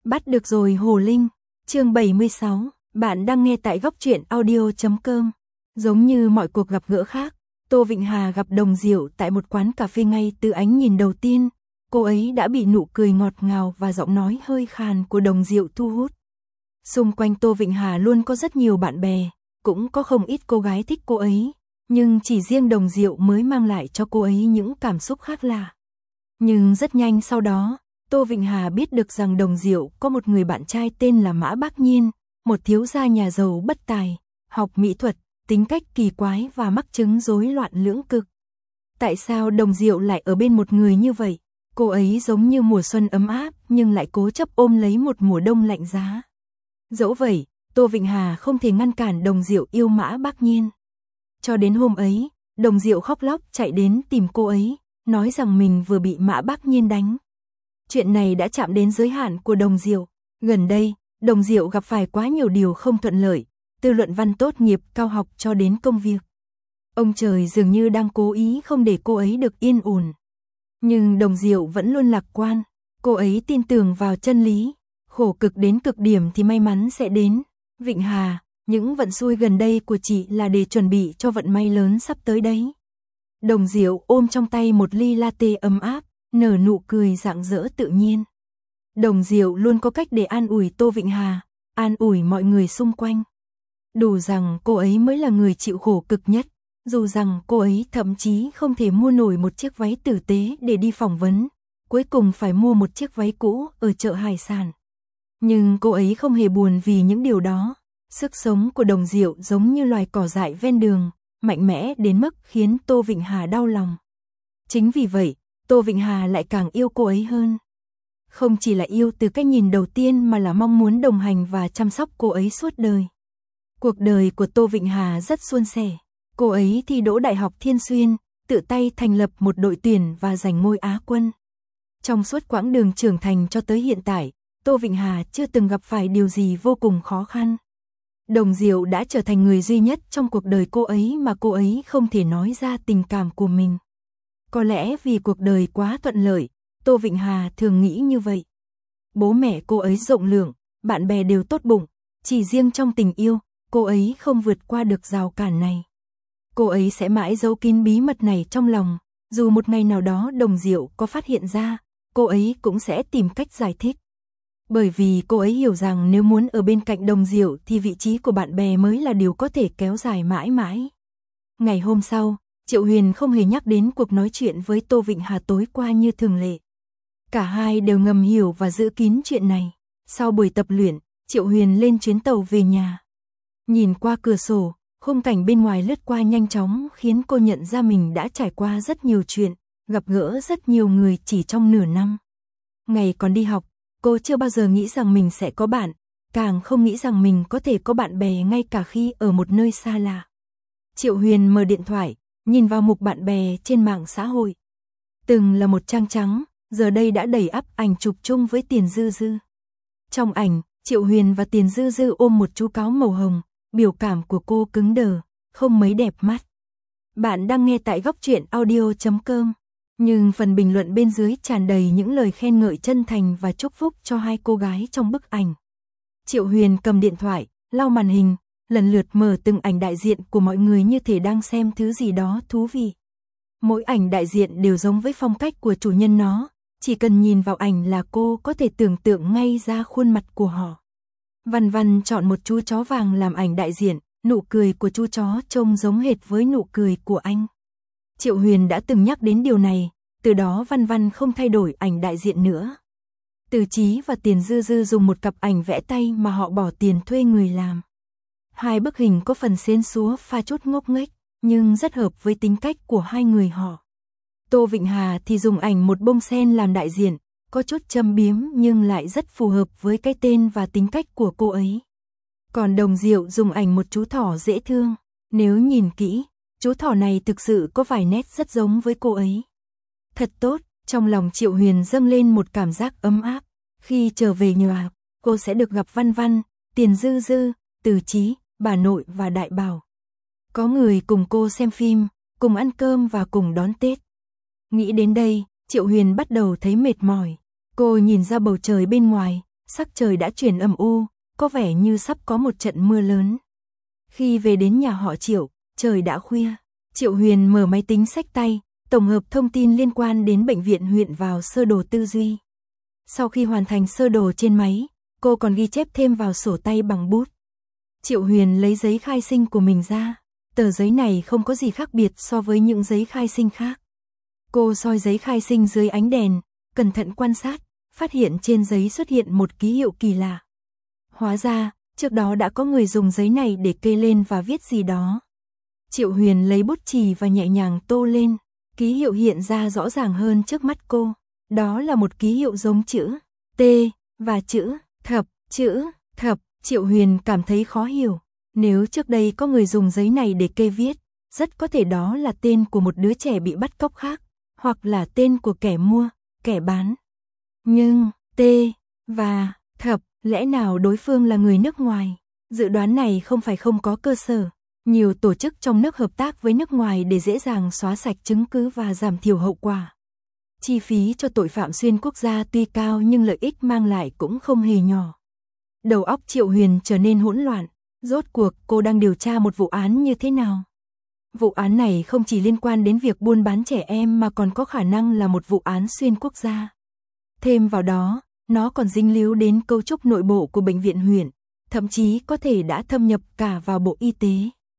Bắt được rồi Hồ Linh, chương 76, bạn đang nghe tại góc truyện audio.com. Giống như mọi cuộc gặp gỡ khác, Tô Vịnh Hà gặp Đồng Diệu tại một quán cà phê. Ngay từ ánh nhìn đầu tiên, cô ấy đã bị nụ cười ngọt ngào và giọng nói hơi khàn của Đồng Diệu thu hút. Xung quanh Tô Vịnh Hà luôn có rất nhiều bạn bè, cũng có không ít cô gái thích cô ấy, nhưng chỉ riêng Đồng Diệu mới mang lại cho cô ấy những cảm xúc khác lạ. Nhưng rất nhanh sau đó, Tô Vịnh Hà biết được rằng Đồng Diệu có một người bạn trai tên là Mã Bác Nhiên, một thiếu gia nhà giàu bất tài, học mỹ thuật, tính cách kỳ quái và mắc chứng rối loạn lưỡng cực. Tại sao Đồng Diệu lại ở bên một người như vậy? Cô ấy giống như mùa xuân ấm áp nhưng lại cố chấp ôm lấy một mùa đông lạnh giá. Dẫu vậy, Tô Vịnh Hà không thể ngăn cản Đồng Diệu yêu Mã Bác Nhiên. Cho đến hôm ấy, Đồng Diệu khóc lóc chạy đến tìm cô ấy, nói rằng mình vừa bị Mã Bác Nhiên đánh. Chuyện này đã chạm đến giới hạn của Đồng Diệu. Gần đây, Đồng Diệu gặp phải quá nhiều điều không thuận lợi, từ luận văn tốt nghiệp cao học cho đến công việc. Ông trời dường như đang cố ý không để cô ấy được yên ổn. Nhưng Đồng Diệu vẫn luôn lạc quan, cô ấy tin tưởng vào chân lý, khổ cực đến cực điểm thì may mắn sẽ đến. Vịnh Hà, những vận xui gần đây của chị là để chuẩn bị cho vận may lớn sắp tới đấy. Đồng Diệu ôm trong tay một ly latte ấm áp, nở nụ cười rạng rỡ tự nhiên. Đồng Diệu luôn có cách để an ủi Tô Vịnh Hà, an ủi mọi người xung quanh. Đủ rằng cô ấy mới là người chịu khổ cực nhất, dù rằng cô ấy thậm chí không thể mua nổi một chiếc váy tử tế để đi phỏng vấn, cuối cùng phải mua một chiếc váy cũ ở chợ hải sản. Nhưng cô ấy không hề buồn vì những điều đó. Sức sống của Đồng Diệu giống như loài cỏ dại ven đường, mạnh mẽ đến mức khiến Tô Vịnh Hà đau lòng. Chính vì vậy, Tô Vịnh Hà lại càng yêu cô ấy hơn. Không chỉ là yêu từ cái nhìn đầu tiên mà là mong muốn đồng hành và chăm sóc cô ấy suốt đời. Cuộc đời của Tô Vịnh Hà rất suôn sẻ. Cô ấy thi đỗ Đại học Thiên Xuyên, tự tay thành lập một đội tuyển và giành ngôi Á quân. Trong suốt quãng đường trưởng thành cho tới hiện tại, Tô Vịnh Hà chưa từng gặp phải điều gì vô cùng khó khăn. Đồng Diệu đã trở thành người duy nhất trong cuộc đời cô ấy mà cô ấy không thể nói ra tình cảm của mình. Có lẽ vì cuộc đời quá thuận lợi, Tô Vịnh Hà thường nghĩ như vậy. Bố mẹ cô ấy rộng lượng, bạn bè đều tốt bụng, chỉ riêng trong tình yêu, cô ấy không vượt qua được rào cản này. Cô ấy sẽ mãi giấu kín bí mật này trong lòng, dù một ngày nào đó Đồng Diệu có phát hiện ra, cô ấy cũng sẽ tìm cách giải thích. Bởi vì cô ấy hiểu rằng nếu muốn ở bên cạnh Đồng Diệu thì vị trí của bạn bè mới là điều có thể kéo dài mãi mãi. Ngày hôm sau, Triệu Huyền không hề nhắc đến cuộc nói chuyện với Tô Vịnh Hà tối qua như thường lệ. Cả hai đều ngầm hiểu và giữ kín chuyện này. Sau buổi tập luyện, Triệu Huyền lên chuyến tàu về nhà. Nhìn qua cửa sổ, khung cảnh bên ngoài lướt qua nhanh chóng khiến cô nhận ra mình đã trải qua rất nhiều chuyện, gặp gỡ rất nhiều người chỉ trong nửa năm. Ngày còn đi học, cô chưa bao giờ nghĩ rằng mình sẽ có bạn, càng không nghĩ rằng mình có thể có bạn bè ngay cả khi ở một nơi xa lạ. Triệu Huyền mở điện thoại, nhìn vào mục bạn bè trên mạng xã hội. Từng là một trang trắng, giờ đây đã đầy ắp ảnh chụp chung với Tiền Dư Dư. Trong ảnh, Triệu Huyền và Tiền Dư Dư ôm một chú cáo màu hồng, biểu cảm của cô cứng đờ, không mấy đẹp mắt. Bạn đang nghe tại góc truyện audio.com, nhưng phần bình luận bên dưới tràn đầy những lời khen ngợi chân thành và chúc phúc cho hai cô gái trong bức ảnh. Triệu Huyền cầm điện thoại, lau màn hình, lần lượt mở từng ảnh đại diện của mọi người như thể đang xem thứ gì đó thú vị. Mỗi ảnh đại diện đều giống với phong cách của chủ nhân nó, chỉ cần nhìn vào ảnh là cô có thể tưởng tượng ngay ra khuôn mặt của họ. Văn Văn chọn một chú chó vàng làm ảnh đại diện, nụ cười của chú chó trông giống hệt với nụ cười của anh. Triệu Huyền đã từng nhắc đến điều này, từ đó Văn Văn không thay đổi ảnh đại diện nữa. Từ Chí và Tiền Dư Dư dùng một cặp ảnh vẽ tay mà họ bỏ tiền thuê người làm. Hai bức hình có phần xến xúa pha chút ngốc nghếch, nhưng rất hợp với tính cách của hai người họ. Tô Vịnh Hà thì dùng ảnh một bông sen làm đại diện, có chút châm biếm nhưng lại rất phù hợp với cái tên và tính cách của cô ấy. Còn Đồng Diệu dùng ảnh một chú thỏ dễ thương, nếu nhìn kỹ, chú thỏ này thực sự có vài nét rất giống với cô ấy. Thật tốt, trong lòng Triệu Huyền dâng lên một cảm giác ấm áp. Khi trở về nhà, cô sẽ được gặp Văn Văn, Tiền Dư Dư, Từ Chí, bà nội và Đại Bảo. Có người cùng cô xem phim, cùng ăn cơm và cùng đón Tết. Nghĩ đến đây, Triệu Huyền bắt đầu thấy mệt mỏi. Cô nhìn ra bầu trời bên ngoài, sắc trời đã chuyển âm u, có vẻ như sắp có một trận mưa lớn. Khi về đến nhà họ Triệu, trời đã khuya. Triệu Huyền mở máy tính xách tay, tổng hợp thông tin liên quan đến bệnh viện huyện vào sơ đồ tư duy. Sau khi hoàn thành sơ đồ trên máy, cô còn ghi chép thêm vào sổ tay bằng bút. Triệu Huyền lấy giấy khai sinh của mình ra. Tờ giấy này không có gì khác biệt so với những giấy khai sinh khác. Cô soi giấy khai sinh dưới ánh đèn, cẩn thận quan sát, phát hiện trên giấy xuất hiện một ký hiệu kỳ lạ. Hóa ra, trước đó đã có người dùng giấy này để kê lên và viết gì đó. Triệu Huyền lấy bút chì và nhẹ nhàng tô lên, ký hiệu hiện ra rõ ràng hơn trước mắt cô. Đó là một ký hiệu giống chữ T và chữ thập. Chữ thập, Triệu Huyền cảm thấy khó hiểu. Nếu trước đây có người dùng giấy này để kê viết, rất có thể đó là tên của một đứa trẻ bị bắt cóc khác, hoặc là tên của kẻ mua, kẻ bán. Nhưng, T và thập, lẽ nào đối phương là người nước ngoài? Dự đoán này không phải không có cơ sở. Nhiều tổ chức trong nước hợp tác với nước ngoài để dễ dàng xóa sạch chứng cứ và giảm thiểu hậu quả. Chi phí cho tội phạm xuyên quốc gia tuy cao nhưng lợi ích mang lại cũng không hề nhỏ. Đầu óc Triệu Huyền trở nên hỗn loạn. Rốt cuộc cô đang điều tra một vụ án như thế nào? Vụ án này không chỉ liên quan đến việc buôn bán trẻ em mà còn có khả năng là một vụ án xuyên quốc gia. Thêm vào đó, nó còn dính líu đến cấu trúc nội bộ của bệnh viện huyện, thậm chí có thể đã thâm nhập cả vào Bộ Y tế.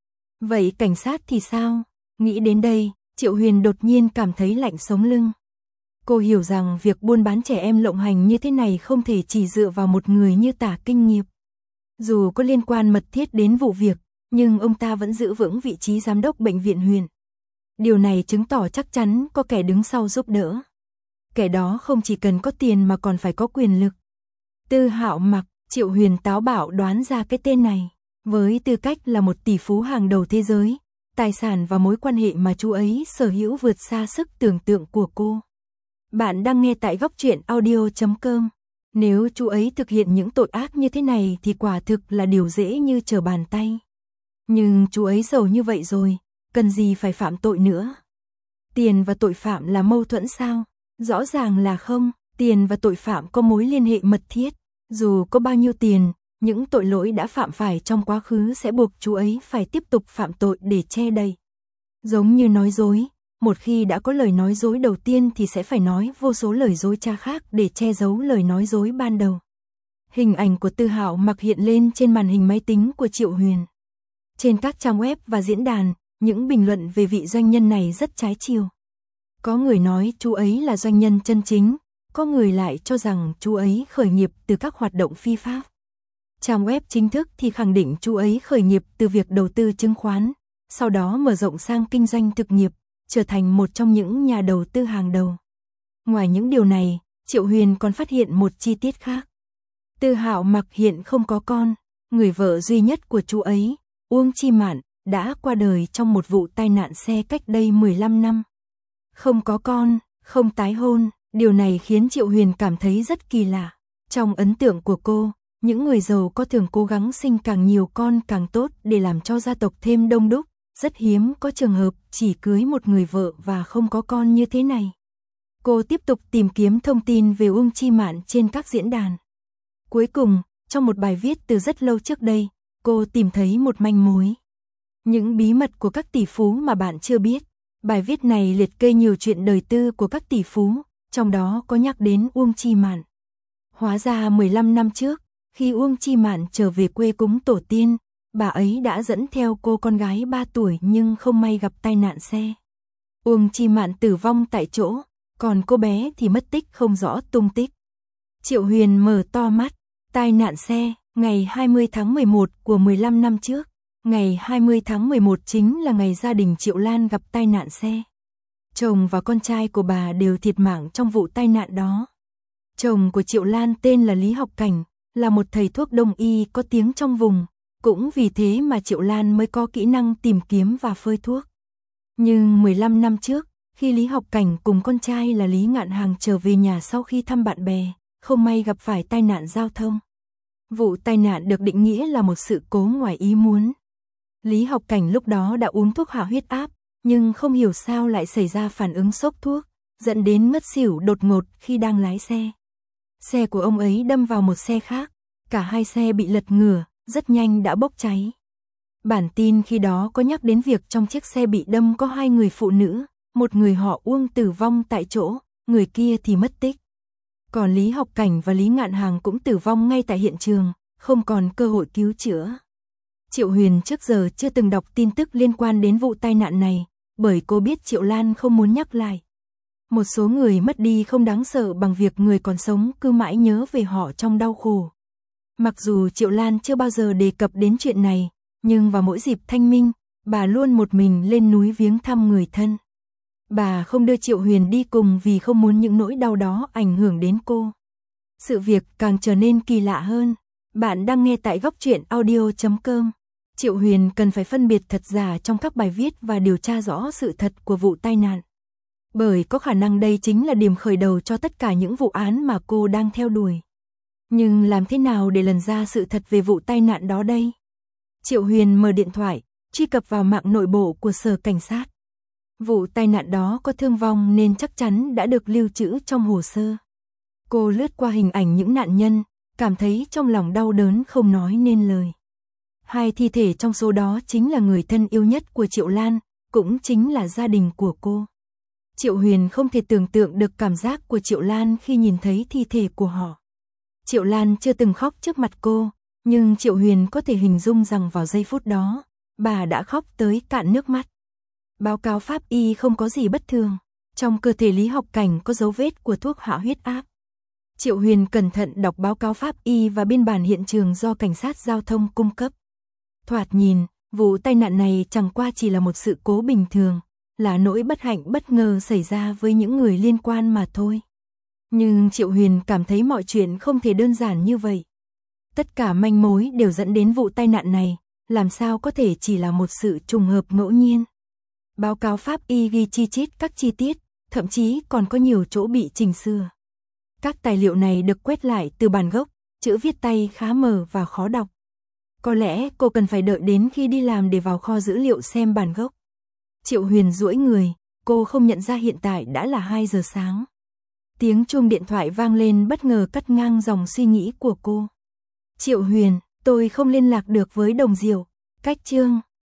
Vậy cảnh sát thì sao? Nghĩ đến đây, Triệu Huyền đột nhiên cảm thấy lạnh sống lưng. Cô hiểu rằng việc buôn bán trẻ em lộng hành như thế này không thể chỉ dựa vào một người như Tả Kinh Nghiệp. Dù có liên quan mật thiết đến vụ việc, nhưng ông ta vẫn giữ vững vị trí giám đốc bệnh viện huyện. Điều này chứng tỏ chắc chắn có kẻ đứng sau giúp đỡ. Kẻ đó không chỉ cần có tiền mà còn phải có quyền lực. Tư Hạo Mặc, Triệu Huyền táo bạo đoán ra cái tên này. Với tư cách là một tỷ phú hàng đầu thế giới, tài sản và mối quan hệ mà chú ấy sở hữu vượt xa sức tưởng tượng của cô. Bạn đang nghe tại góc truyện audio.com. Nếu chú ấy thực hiện những tội ác như thế này thì quả thực là điều dễ như trở bàn tay. Nhưng chú ấy giàu như vậy rồi, cần gì phải phạm tội nữa? Tiền và tội phạm là mâu thuẫn sao? Rõ ràng là không, tiền và tội phạm có mối liên hệ mật thiết. Dù có bao nhiêu tiền, những tội lỗi đã phạm phải trong quá khứ sẽ buộc chú ấy phải tiếp tục phạm tội để che đậy. Giống như nói dối, một khi đã có lời nói dối đầu tiên thì sẽ phải nói vô số lời dối trá khác để che giấu lời nói dối ban đầu. Hình ảnh của Tư Hạo Mặc hiện lên trên màn hình máy tính của Triệu Huyền. Trên các trang web và diễn đàn, những bình luận về vị doanh nhân này rất trái chiều. Có người nói chú ấy là doanh nhân chân chính, có người lại cho rằng chú ấy khởi nghiệp từ các hoạt động phi pháp. Trang web chính thức thì khẳng định chú ấy khởi nghiệp từ việc đầu tư chứng khoán, sau đó mở rộng sang kinh doanh thực nghiệp, trở thành một trong những nhà đầu tư hàng đầu. Ngoài những điều này, Triệu Huyền còn phát hiện một chi tiết khác. Tư Hạo Mặc hiện không có con, người vợ duy nhất của chú ấy, Uông Chi Mạn, đã qua đời trong một vụ tai nạn xe cách đây 15 năm. Không có con, không tái hôn, điều này khiến Triệu Huyền cảm thấy rất kỳ lạ. Trong ấn tượng của cô, những người giàu có thường cố gắng sinh càng nhiều con càng tốt để làm cho gia tộc thêm đông đúc. Rất hiếm có trường hợp chỉ cưới một người vợ và không có con như thế này. Cô tiếp tục tìm kiếm thông tin về Uông Chi Mạn trên các diễn đàn. Cuối cùng, trong một bài viết từ rất lâu trước đây, cô tìm thấy một manh mối. Những bí mật của các tỷ phú mà bạn chưa biết. Bài viết này liệt kê nhiều chuyện đời tư của các tỷ phú, trong đó có nhắc đến Uông Chi Mạn. Hóa ra 15 năm trước, khi Uông Chi Mạn trở về quê cúng tổ tiên, bà ấy đã dẫn theo cô con gái 3 tuổi nhưng không may gặp tai nạn xe. Uông Chi Mạn tử vong tại chỗ, còn cô bé thì mất tích không rõ tung tích. Triệu Huyền mở to mắt, tai nạn xe, ngày 20 tháng 11 của 15 năm trước. Ngày 20 tháng 11 chính là ngày gia đình Triệu Lan gặp tai nạn xe. Chồng và con trai của bà đều thiệt mạng trong vụ tai nạn đó. Chồng của Triệu Lan tên là Lý Học Cảnh, là một thầy thuốc đông y có tiếng trong vùng. Cũng vì thế mà Triệu Lan mới có kỹ năng tìm kiếm và phơi thuốc. Nhưng 15 năm trước, khi Lý Học Cảnh cùng con trai là Lý Ngạn Hàng trở về nhà sau khi thăm bạn bè, không may gặp phải tai nạn giao thông. Vụ tai nạn được định nghĩa là một sự cố ngoài ý muốn. Lý Học Cảnh lúc đó đã uống thuốc hạ huyết áp, nhưng không hiểu sao lại xảy ra phản ứng sốc thuốc, dẫn đến ngất xỉu đột ngột khi đang lái xe. Xe của ông ấy đâm vào một xe khác, cả hai xe bị lật ngửa, rất nhanh đã bốc cháy. Bản tin khi đó có nhắc đến việc trong chiếc xe bị đâm có 2 người phụ nữ, một người họ Uông tử vong tại chỗ, người kia thì mất tích. Còn Lý Học Cảnh và Lý Ngạn Hàng cũng tử vong ngay tại hiện trường, không còn cơ hội cứu chữa. Triệu Huyền trước giờ chưa từng đọc tin tức liên quan đến vụ tai nạn này, bởi cô biết Triệu Lan không muốn nhắc lại. Một số người mất đi không đáng sợ bằng việc người còn sống cứ mãi nhớ về họ trong đau khổ. Mặc dù Triệu Lan chưa bao giờ đề cập đến chuyện này, nhưng vào mỗi dịp thanh minh, bà luôn một mình lên núi viếng thăm người thân. Bà không đưa Triệu Huyền đi cùng vì không muốn những nỗi đau đó ảnh hưởng đến cô. Sự việc càng trở nên kỳ lạ hơn. Bạn đang nghe tại goctruyện.audio.com. Triệu Huyền cần phải phân biệt thật giả trong các bài viết và điều tra rõ sự thật của vụ tai nạn. Bởi có khả năng đây chính là điểm khởi đầu cho tất cả những vụ án mà cô đang theo đuổi. Nhưng làm thế nào để lần ra sự thật về vụ tai nạn đó đây? Triệu Huyền mở điện thoại, truy cập vào mạng nội bộ của Sở Cảnh sát. Vụ tai nạn đó có thương vong nên chắc chắn đã được lưu trữ trong hồ sơ. Cô lướt qua hình ảnh những nạn nhân, cảm thấy trong lòng đau đớn không nói nên lời. 2 thi thể trong số đó chính là người thân yêu nhất của Triệu Lan, cũng chính là gia đình của cô. Triệu Huyền không thể tưởng tượng được cảm giác của Triệu Lan khi nhìn thấy thi thể của họ. Triệu Lan chưa từng khóc trước mặt cô, nhưng Triệu Huyền có thể hình dung rằng vào giây phút đó, bà đã khóc tới cạn nước mắt. Báo cáo pháp y không có gì bất thường, trong cơ thể Lý Học Cảnh có dấu vết của thuốc hạ huyết áp. Triệu Huyền cẩn thận đọc báo cáo pháp y và biên bản hiện trường do cảnh sát giao thông cung cấp. Thoạt nhìn, vụ tai nạn này chẳng qua chỉ là một sự cố bình thường, là nỗi bất hạnh bất ngờ xảy ra với những người liên quan mà thôi. Nhưng Triệu Huyền cảm thấy mọi chuyện không thể đơn giản như vậy. Tất cả manh mối đều dẫn đến vụ tai nạn này, làm sao có thể chỉ là một sự trùng hợp ngẫu nhiên. Báo cáo pháp y ghi chi chít các chi tiết, thậm chí còn có nhiều chỗ bị chỉnh sửa. Các tài liệu này được quét lại từ bản gốc, chữ viết tay khá mờ và khó đọc. Có lẽ cô cần phải đợi đến khi đi làm để vào kho dữ liệu xem bản gốc. Triệu Huyền duỗi người, cô không nhận ra hiện tại đã là 2 giờ sáng. Tiếng chuông điện thoại vang lên bất ngờ cắt ngang dòng suy nghĩ của cô. Triệu Huyền, tôi không liên lạc được với Đồng Diệu, cách chương.